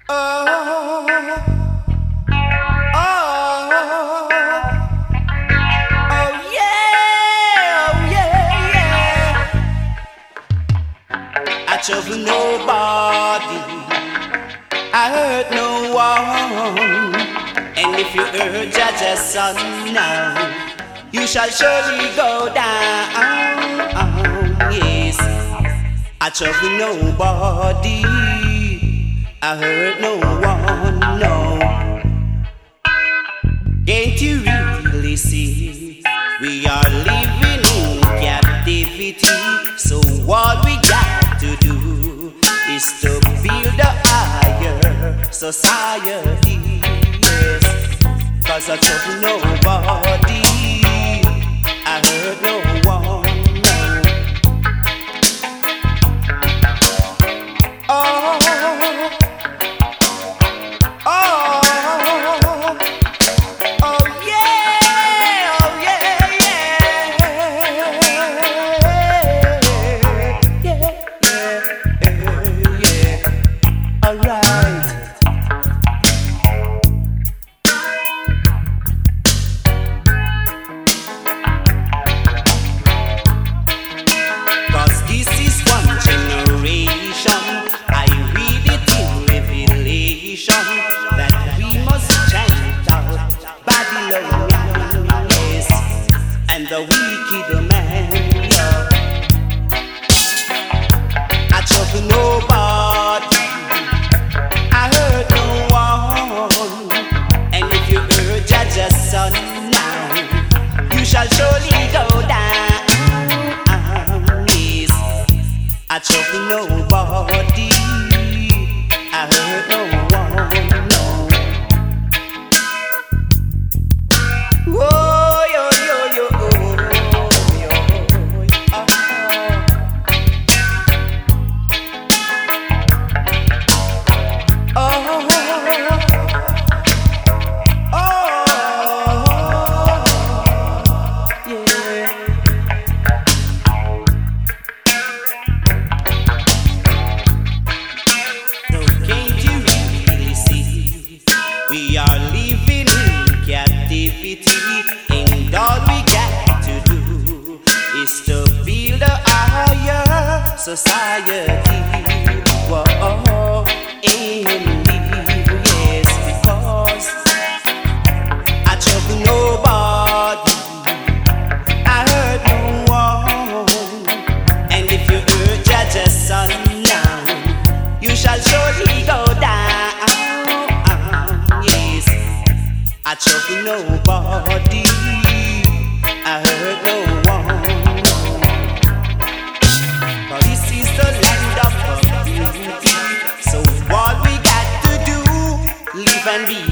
Oh, oh, oh yeah, oh yeah, yeah. I trouble nobody, I hurt no one. And if you hurt Jaja's son now, you shall surely go down. Yes, I trouble nobody, I hurt no one, no. Can't you really see? We are living in captivity. So what we got to do is to build a higher society. Yes, 'cause I trouble nobody, I hurt no one, no. Oh, oh, oh yeah, oh yeah, yeah, alright. That we must chant out Babylon, yes, and the wicked man. I trouble nobody, I hurt no one. And if you hurt Jaja's son now, you shall surely go down. Yes, I trouble nobody, I hurt no one. We are living in captivity, and all we got to do is to build a higher society. Whoa, indeed, yes, because I trouble nobody, I hurt no one. And if you hurt Jaja's son now, you shall surely go down. I trouble nobody, I hurt no one. But this is the land of community. So what we got to do, live and be